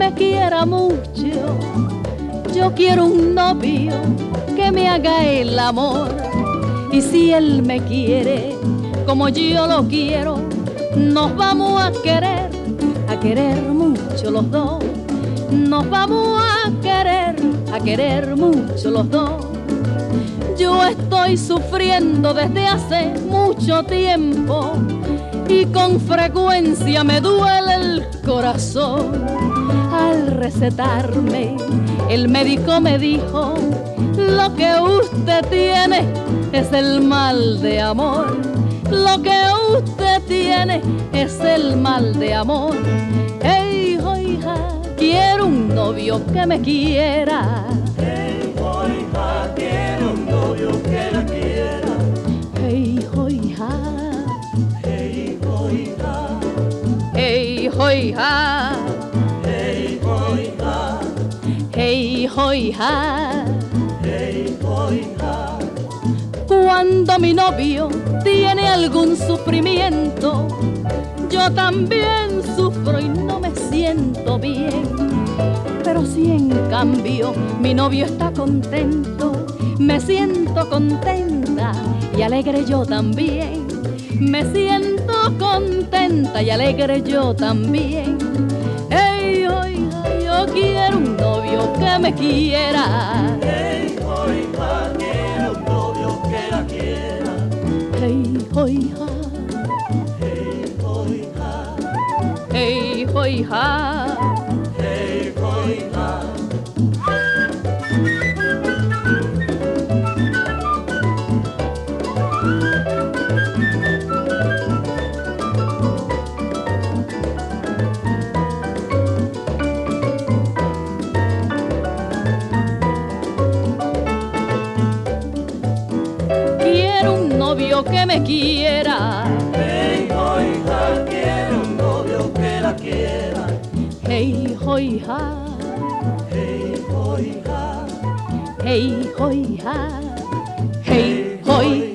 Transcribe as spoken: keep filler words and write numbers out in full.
me quiera mucho. Yo quiero un novio que me haga el amor. Y si él me quiere como yo lo quiero, nos vamos a querer, a querer mucho los dos. Nos vamos a querer, a querer mucho los dos. Yo estoy sufriendo desde hace mucho tiempo y con frecuencia me duele el corazón. Al recetarme, el médico me dijo: lo que usted tiene es el mal de amor. Lo que usted tiene es el mal de amor. Hey, hija, quiero un novio que me quiera. Hey, hija, quiero un novio que la quiera. Hey, hija. Hey, hija. Hey, hija. Hey, hija. Hey, hija. Hey, hija. Cuando mi novio tiene algún sufrimiento, yo también sufro y no me siento bien. Pero si en cambio mi novio está contento, me siento contenta y alegre yo también. Me siento contenta y alegre yo también. Hey, oiga, yo quiero un novio que me quiera. Hey, hija, quiero un novio que la quiera. Hey, oiga. Hey, hija. Hey, oiga. Hey, hija. Quiero un novio que me quiera. Hey, hija, quiero un novio que la quiera. Hey, hija. Hey, hija. Hey, hija. Hey, hija.